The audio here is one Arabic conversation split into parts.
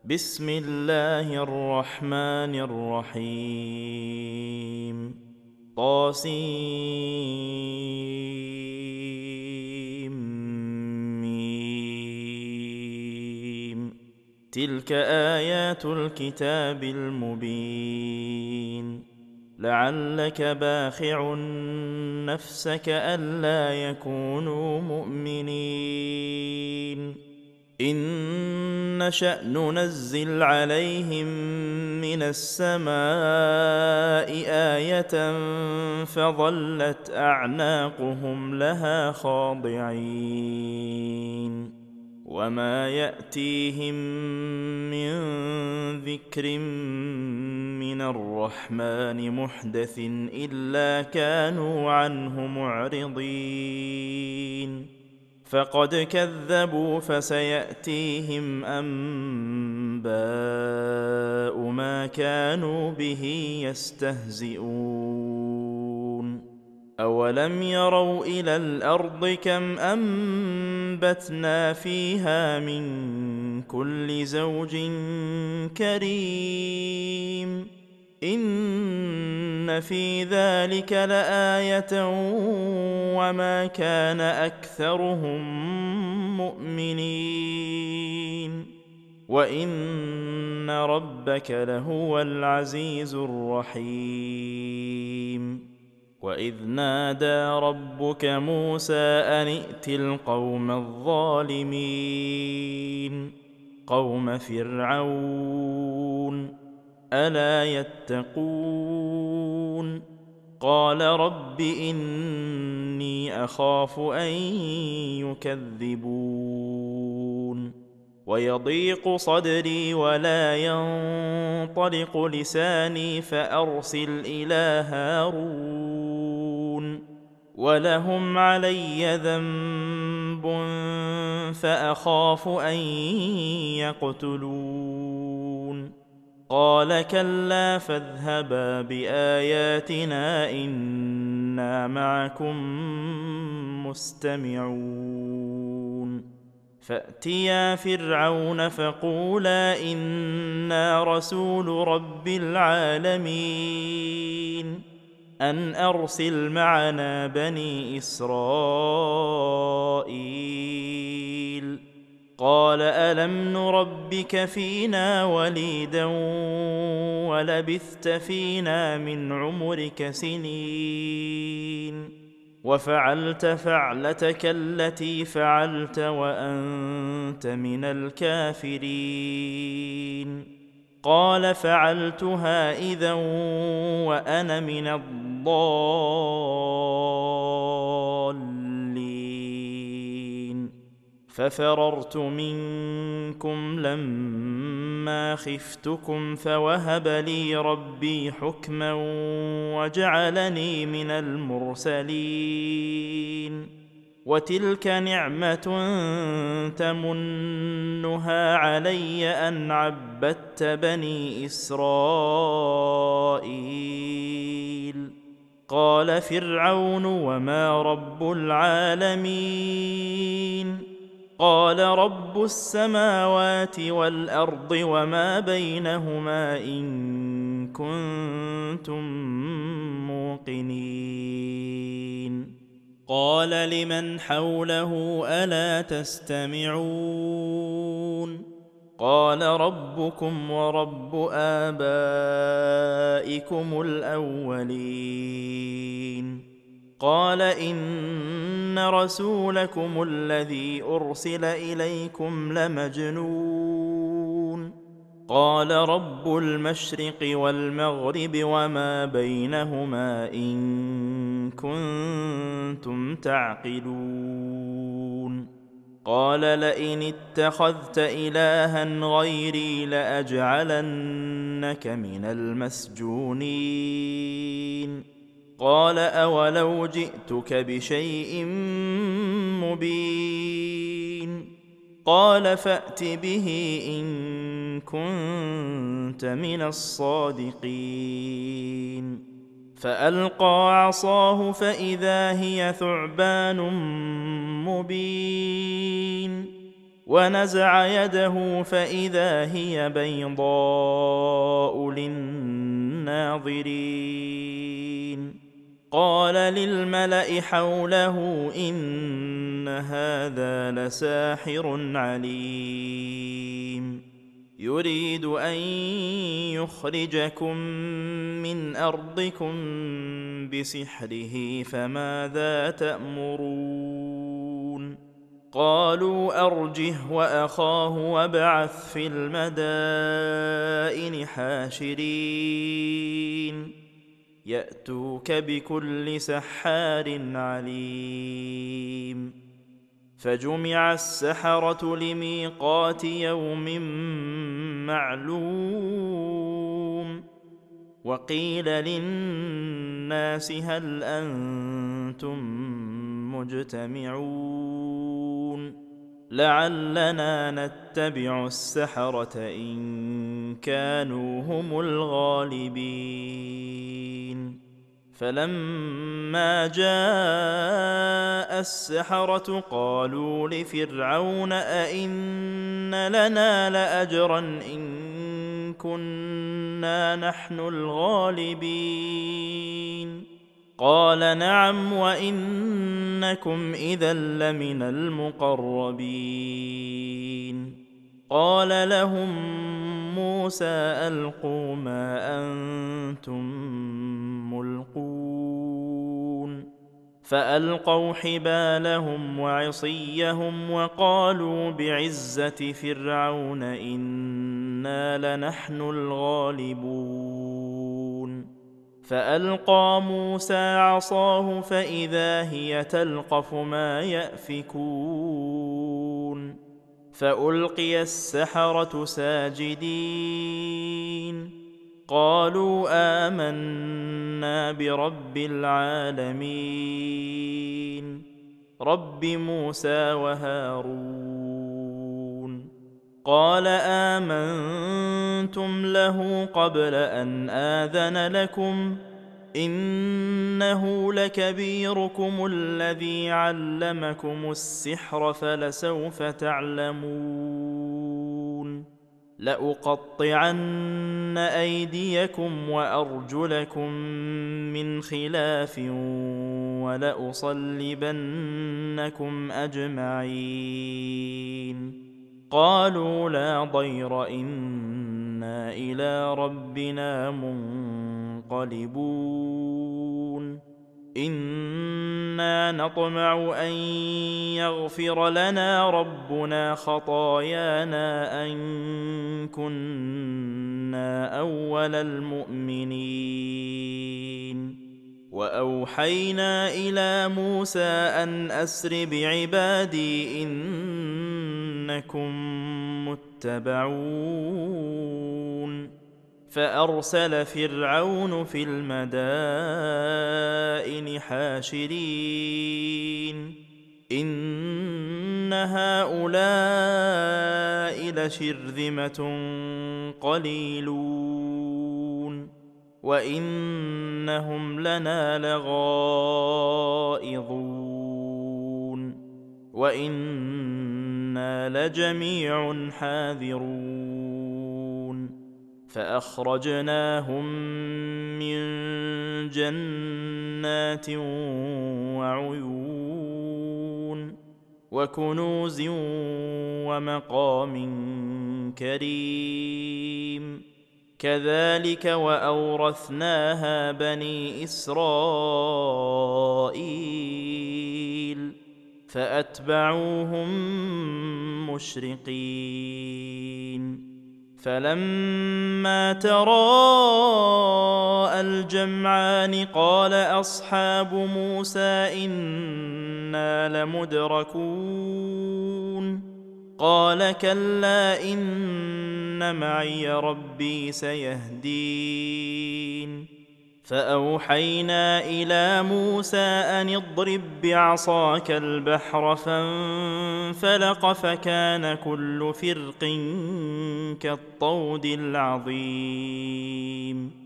بسم الله الرحمن الرحيم طاسيم. تلك آيات الكتاب المبين. لعلك باخع نفسك ألا يكونوا مؤمنين إن نشأ ننزل عليهم من السماء آية فظلت أعناقهم لها خاضعين وما يأتيهم من ذكر من الرحمن محدث إلا كانوا عنه معرضين فقد كذبوا فسيأتيهم أنباء ما كانوا به يستهزئون أولم يروا إلى الأرض كم أنبتنا فيها من كل زوج كريم إن في ذلك لآية وما كان أكثرهم مؤمنين وإن ربك لهو العزيز الرحيم وإذ نادى ربك موسى أن ائت القوم الظالمين قوم فرعون ألا يتقون قال رب إني أخاف أن يكذبون ويضيق صدري ولا ينطلق لساني فأرسل إلى هارون ولهم علي ذنب فأخاف أن يقتلون قال كلا فاذهبا بآياتنا إنا معكم مستمعون فأتيا فرعون فقولا إنا رسول رب العالمين أن أرسل معنا بني إسرائيل قال ألم نربك فينا وليدا ولبثت فينا من عمرك سنين وفعلت فعلتك التي فعلت وأنت من الكافرين قال فعلتها إذا وأنا من الضالين ففررت منكم لما خفتكم فوهب لي ربي حكما وجعلني من المرسلين وتلك نعمة تمنها علي أن عبدت بني إسرائيل قال فرعون وما رب العالمين قال رب السماوات والأرض وما بينهما إن كنتم موقنين قال لمن حوله ألا تستمعون قال ربكم ورب آبائكم الأولين قال إن رسولكم الذي أرسل إليكم لمجنون قال رب المشرق والمغرب وما بينهما إن كنتم تعقلون قال لئن اتخذت إلها غيري لأجعلنك من المسجونين قال أولو جئتك بشيء مبين قال فأت به إن كنت من الصادقين فألقى عصاه فإذا هي ثعبان مبين ونزع يده فإذا هي بيضاء للناظرين. قال للملأ حوله إن هذا لساحر عليم يريد أن يخرجكم من أرضكم بسحره فماذا تأمرون؟ قالوا أرجه وأخاه وابعث في المدائن حاشرين يأتوك بكل سحار عليم. فجمع السحرة لميقات يوم معلوم وقيل للناس هل أنتم مجتمعون لعلنا نتبع السحرة إن كانوا هم الغالبين. فلما جاء السحرة قالوا لفرعون أئن لنا لأجرا إن كنا نحن الغالبين؟ قال نعم وإنكم إذا لمن المقربين. قال لهم موسى ألقوا ما أنتم ملقون فألقوا حبالهم وعصيهم وقالوا بعزة فرعون إنا لنحن الغالبون. فألقى موسى عصاه فإذا هي تلقف ما يأفكون فألقي السحرة ساجدين قالوا آمنا برب العالمين رب موسى وهارون. قال آمنتم له قبل أن آذن لكم إنه لكبيركم الذي علمكم السحر فلسوف تعلمون لأقطعن أيديكم وأرجلكم من خلاف ولأصلبنكم أجمعين. قالوا لا ضير إنا إلى ربنا منقلبون إنا نطمع أن يغفر لنا ربنا خطايانا أن كنا أول المؤمنين. وأوحينا إلى موسى أن أسر بعبادي إنكم متبعون. فأرسل فرعون في المدائن حاشرين إن هؤلاء لشرذمة قليلون وإنهم لنا لغائظون وإنا لجميع حاذرون. فأخرجناهم من جنات وعيون وكنوز ومقام كريم كذلك وأورثناها بني إسرائيل فأتبعوهم مشرقين. فلما تراءى الجمعان قال أصحاب موسى إنا لمدركون قال كلا إن معي ربي سيهدين. فأوحينا إلى موسى أن اضرب بعصاك البحر فانفلق فكان كل فرق كالطود العظيم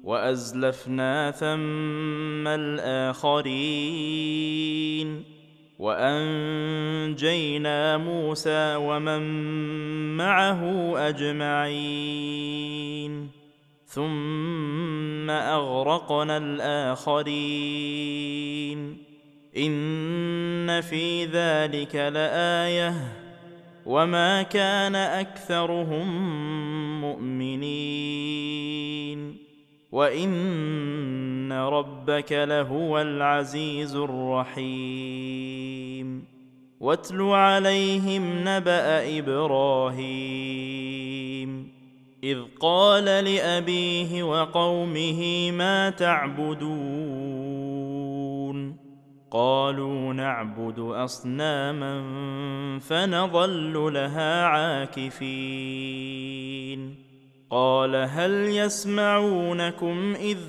وأزلفنا ثم الآخرين وأنجينا موسى ومن معه أجمعين ثم أغرقنا الآخرين إن في ذلك لآية وما كان أكثرهم مؤمنين وإن ربك لهو العزيز الرحيم واتل عليهم نبأ إبراهيم إذ قال لأبيه وقومه ما تعبدون قالوا نعبد أصناما فنظل لها عاكفين قال هل يسمعونكم إذ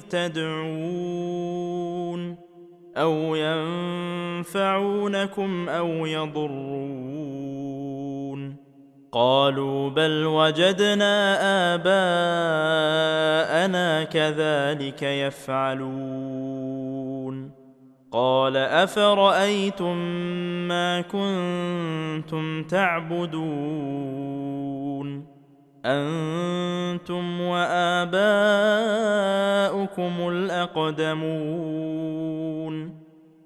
تدعون أو ينفعونكم أو يضرون قالوا بل وجدنا آباءنا كذلك يفعلون قال أفرأيتم ما كنتم تعبدون أنتم وآباؤكم الأقدمون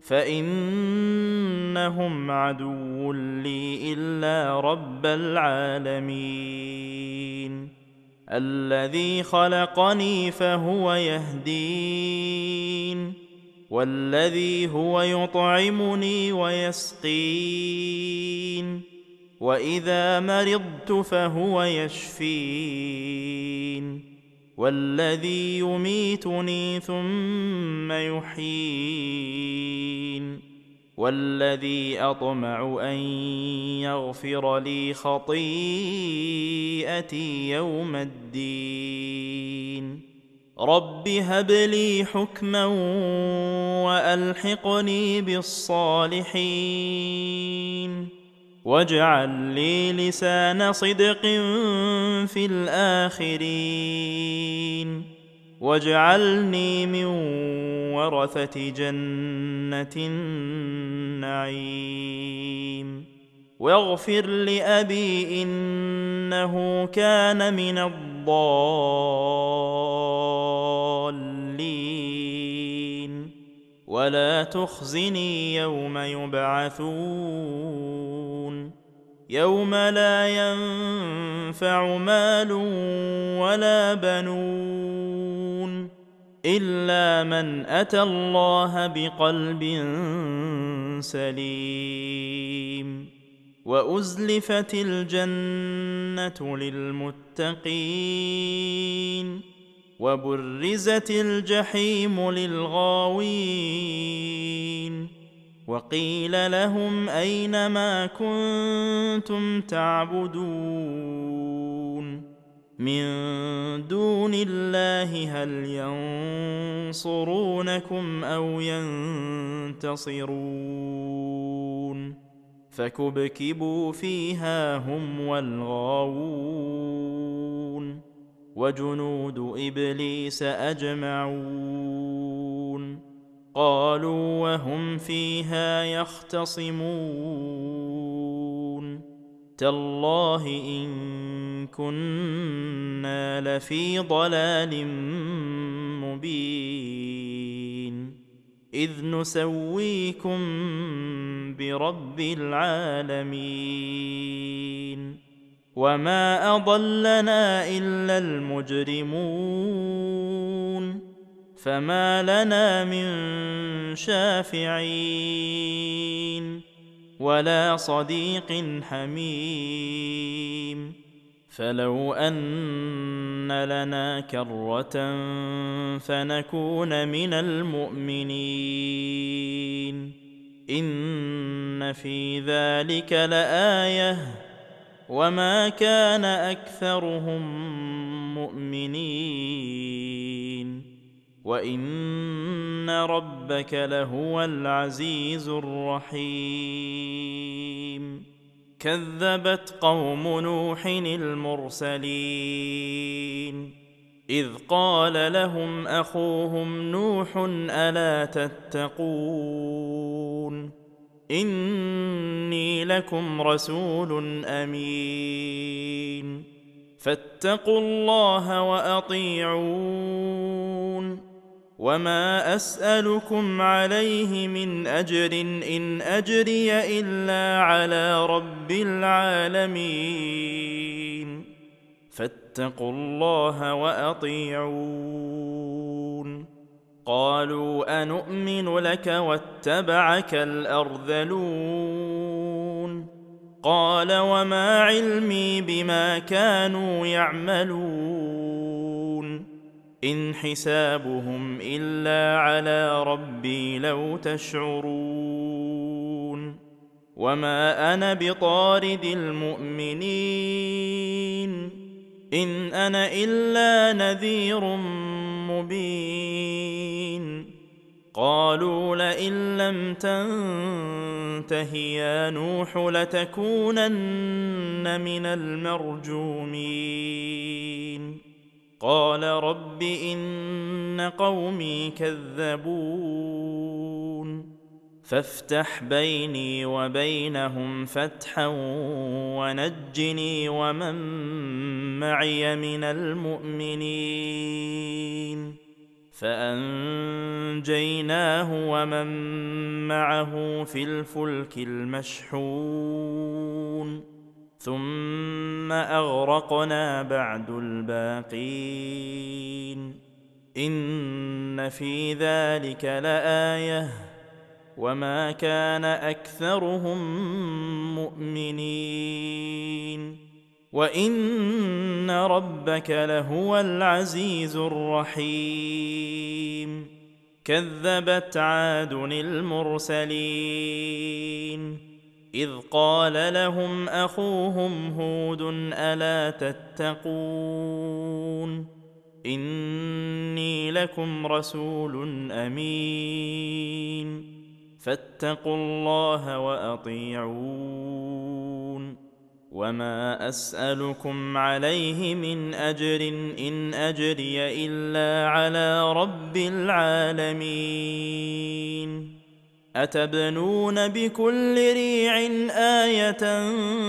فإنهم عدو لي إلا رب العالمين الذي خلقني فهو يهدين والذي هو يطعمني ويسقين وإذا مرضت فهو يشفين والذي يميتني ثم يحيين والذي أطمع أن يغفر لي خطيئتي يوم الدين رب هب لي حكما وألحقني بالصالحين واجعل لي لسان صدق في الآخرين واجعلني من ورثة جنة النعيم واغفر لأبي إنه كان من الضالين ولا تخزني يوم يبعثون يوم لا ينفع مال ولا بنون إلا من أتى الله بقلب سليم وأزلفت الجنة للمتقين وبرزت الجحيم للغاوين وقيل لهم أين ما كنتم تعبدون من دون الله هل ينصرونكم أو ينتصرون فكبكبوا فيها هم والغاوون وجنود إبليس أجمعون قالوا وهم فيها يختصمون تالله إن كنا لفي ضلال مبين إذ نسويكم برب العالمين وما أضلنا إلا المجرمون فما لنا من شافعين ولا صديق حميم فلو أن لنا كرة فنكون من المؤمنين إن في ذلك لآية وما كان أكثرهم مؤمنين وإن ربك لهو العزيز الرحيم كذبت قوم نوح المرسلين إذ قال لهم أخوهم نوح ألا تتقون إني لكم رسول أمين فاتقوا الله وأطيعون وما أسألكم عليه من أجر إن أجري إلا على رب العالمين فاتقوا الله وأطيعون قالوا أنؤمن لك واتبعك الأرذلون قال وما علمي بما كانوا يعملون إن حسابهم إلا على ربي لو تشعرون وما أنا بطارد المؤمنين إن أنا إلا نذير مبين قالوا لئن لم تنته يا نوح لتكونن من المرجومين قال رب إن قومي كذبون فافتح بيني وبينهم فتحا ونجني ومن معي من المؤمنين فأنجيناه ومن معه في الفلك المشحون ثم أغرقنا بعد الباقين إن في ذلك لآية وما كان أكثرهم مؤمنين وإن ربك لهو العزيز الرحيم كذبت عاد المرسلين إذ قال لهم أخوهم هود ألا تتقون إني لكم رسول أمين فاتقوا الله وأطيعون وما أسألكم عليه من أجر إن أجري إلا على رب العالمين أتبنون بكل ريع آية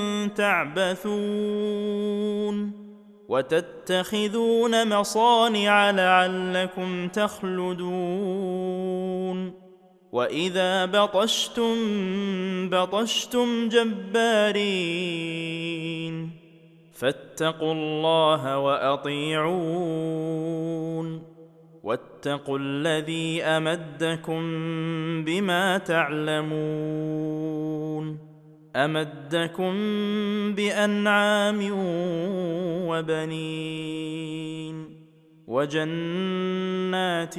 تعبثون وتتخذون مصانع لعلكم تخلدون وإذا بطشتم بطشتم جبارين فاتقوا الله وأطيعون واتقوا الذي أمدكم بما تعلمون أمدكم بأنعام وبنين وجنات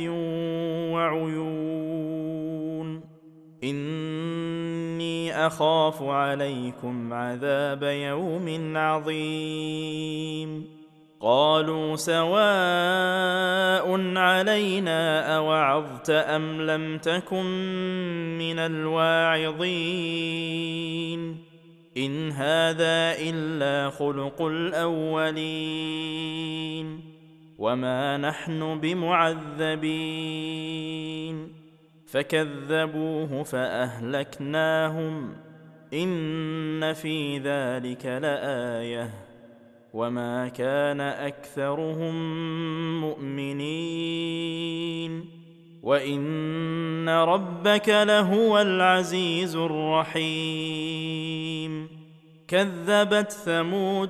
وعيون إني أخاف عليكم عذاب يوم عظيم قالوا سواء علينا أوعظت أم لم تكن من الواعظين إن هذا إلا خلق الأولين وما نحن بمعذبين فكذبوه فأهلكناهم إن في ذلك لآية وما كان أكثرهم مؤمنين وإن ربك لهو العزيز الرحيم كذبت ثمود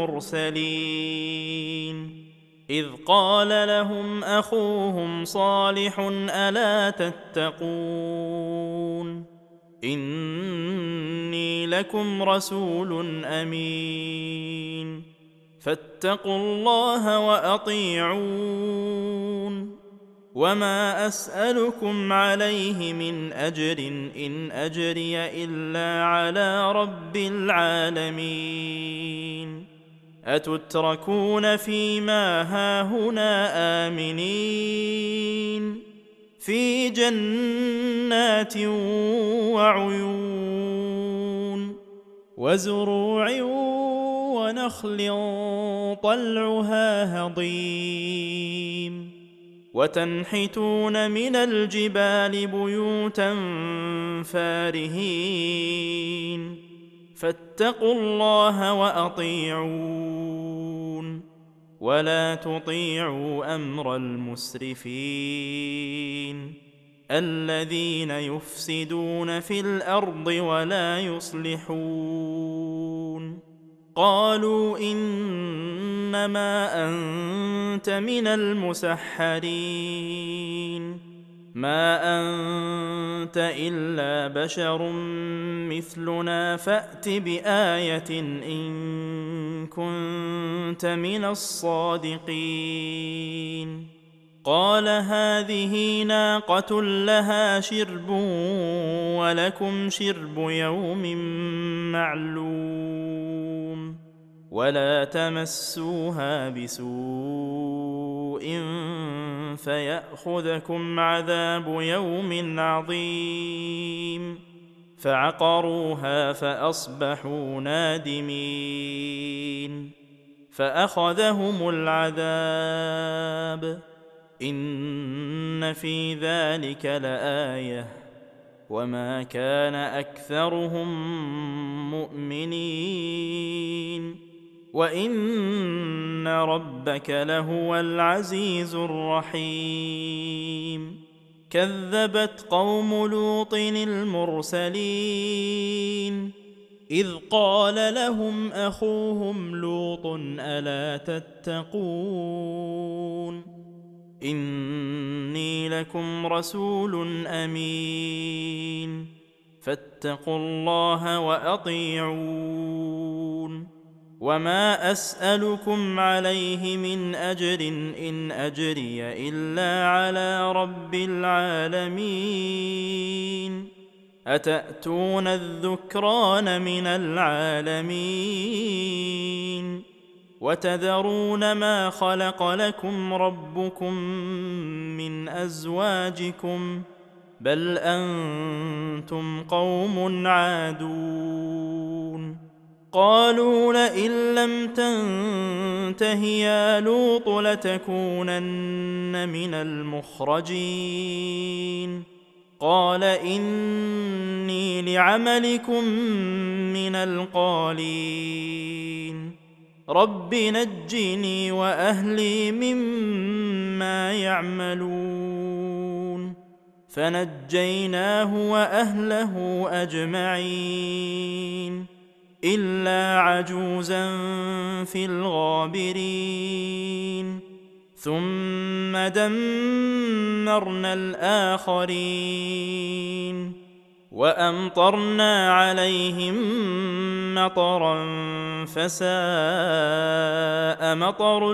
المرسلين إذ قال لهم أخوهم صالح ألا تتقون إني لكم رسول أمين فاتقوا الله وأطيعون وما أسألكم عليه من أجر إن أجري إلا على رب العالمين أتتركون فيما هاهنا آمنين في جنات وعيون وزروع ونخل طلعها هضيم وتنحتون من الجبال بيوتا فارهين فاتقوا الله وأطيعون ولا تطيعوا أمر المسرفين الذين يفسدون في الأرض ولا يصلحون. قالوا إنما أنت من المسحرين ما أنت إلا بشر مثلنا فأت بآية إن كنت من الصادقين. قال هذه ناقة لها شرب ولكم شرب يوم معلوم ولا تمسوها بسوء فيأخذكم عذاب يوم عظيم. فعقروها فأصبحوا نادمين فأخذهم العذاب إن في ذلك لآية وما كان أكثرهم مؤمنين وإن ربك لهو العزيز الرحيم. كذبت قوم لوط المرسلين إذ قال لهم أخوهم لوط ألا تتقون إني لكم رسول أمين فاتقوا الله وأطيعون وما أسألكم عليه من أجر إن أجري إلا على رب العالمين. أتأتون الذكران من العالمين وتذرون ما خلق لكم ربكم من أزواجكم بل أنتم قوم عادون. قالوا لئن لم تنته يا لوط لتكونن من المخرجين. قال إني لعملكم من القالين رب نجني وأهلي مما يعملون. فنجيناه وأهله أجمعين إلا عجوزا في الغابرين. ثم دمرنا الآخرين وأمطرنا عليهم مطرا فساء مطر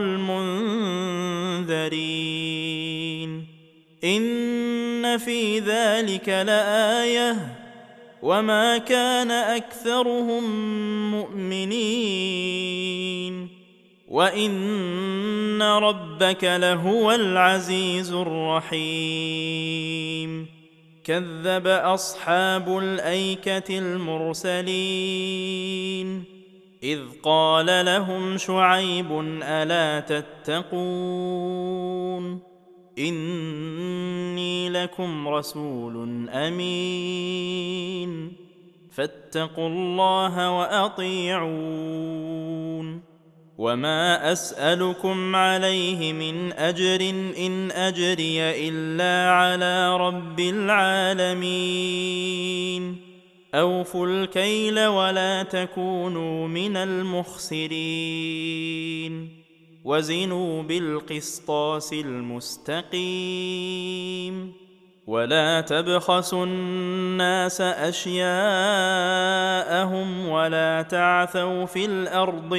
المنذرين. إن في ذلك لآية وما كان أكثرهم مؤمنين وإن ربك لهو العزيز الرحيم. كذب أصحاب الأيكة المرسلين إذ قال لهم شعيب ألا تتقون إني لكم رسول أمين فاتقوا الله وأطيعون وما أسألكم عليه من أجر إن أجري إلا على رب العالمين. أوفوا الكيل ولا تكونوا من المخسرين وزنوا بالقسطاس المستقيم ولا تبخسوا الناس أشياءهم ولا تعثوا في الأرض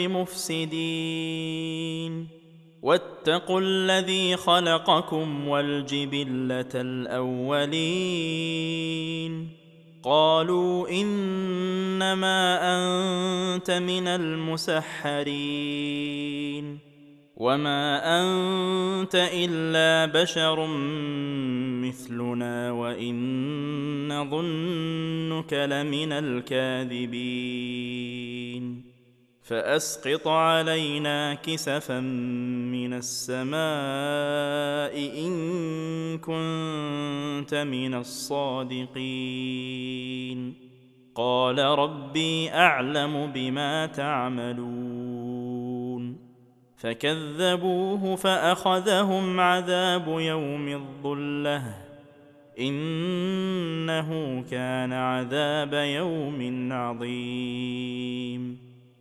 مفسدين واتقوا الذي خلقكم والجبلة الأولين. قالوا إنما أنت من المسحرين وما أنت إلا بشر مثلنا وإن نظنك لمن الكاذبين. فأسقط علينا كسفا من السماء إن كنت من الصادقين. قال ربي أعلم بما تعملون. فكذبوه فأخذهم عذاب يوم الظلة إنه كان عذاب يوم عظيم.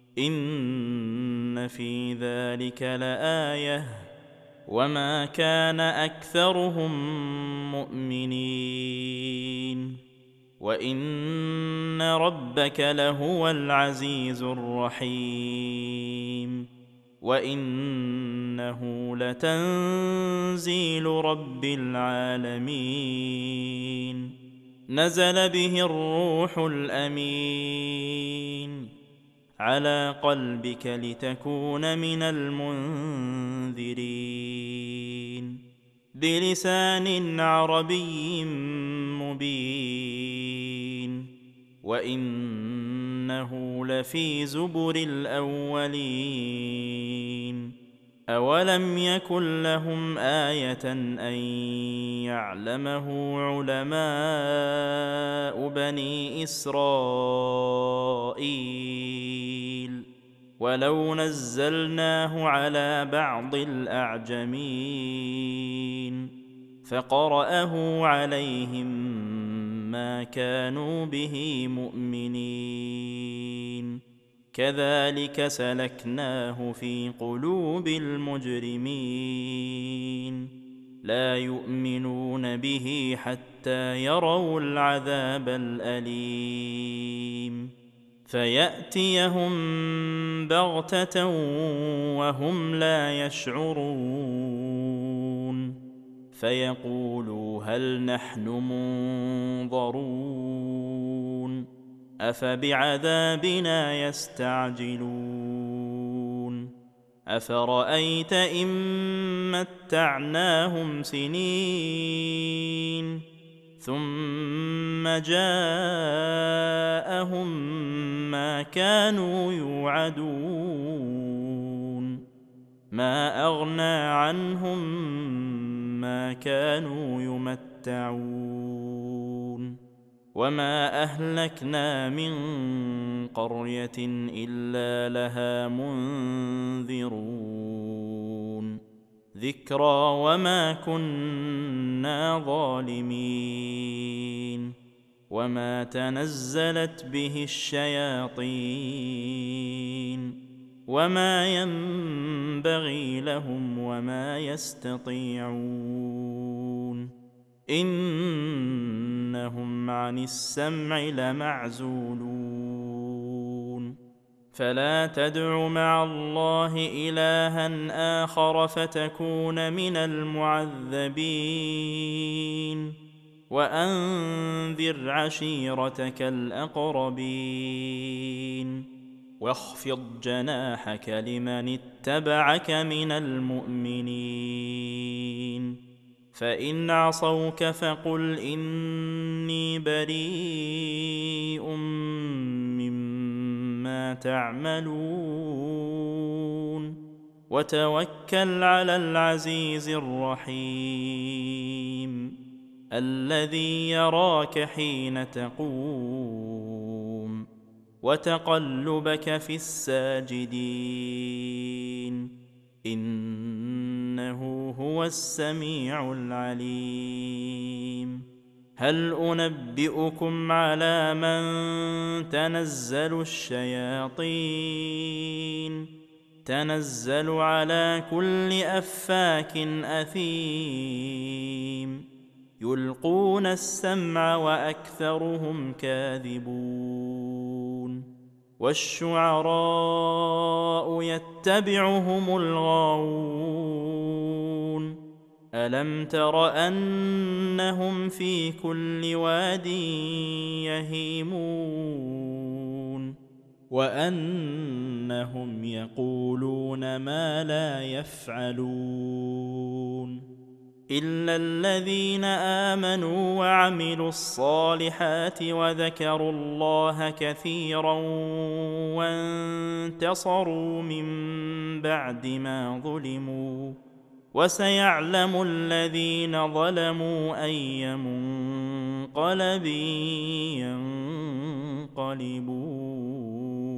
إن في ذلك لآية وما كان أكثرهم مؤمنين وإن ربك لهو العزيز الرحيم. وإنه لتنزيل رب العالمين نزل به الروح الأمين على قلبك لتكون من المنذرين بلسان عربي مبين. وإنه لفي زبر الأولين. أولم يكن لهم آية أن يعلمه علماء بني إسرائيل ولو نزلناه على بعض الأعجمين فقرأه عليهم ما كانوا به مؤمنين كذلك سلكناه في قلوب المجرمين لا يؤمنون به حتى يروا العذاب الأليم فيأتيهم بغتة وهم لا يشعرون فيقولوا هل نحن منظرون أفبعذابنا يستعجلون أفرأيت إن متعناهم سنين ثم جاءهم ما كانوا يوعدون ما أغنى عنهم ما كانوا يمتعون وما أهلكنا من قرية إلا لها منذرون ذكرى وما كنا ظالمين وما تنزلت به الشياطين وما ينبغي لهم وما يستطيعون إنهم عن السمع لمعزولون فلا تدع مع الله إلها آخر فتكون من المعذبين وأنذر عشيرتك الأقربين واخفض جناحك لمن اتبعك من المؤمنين فإن عصوك فقل إني بريء مما تعملون وتوكل على العزيز الرحيم الذي يراك حين تقوم وتقلبك في الساجدين إنه هو السميع العليم هل أنبئكم على من تنزل الشياطين تنزل على كل أفاك أثيم يلقون السمع وأكثرهم كاذبون والشعراء يتبعهم الغاوون ألم تر أنهم في كل واد يهيمون وأنهم يقولون ما لا يفعلون إلا الذين آمنوا وعملوا الصالحات وذكروا الله كثيرا وانتصروا من بعد ما ظلموا، وسيعلم الذين ظلموا أي منقلب ينقلبون.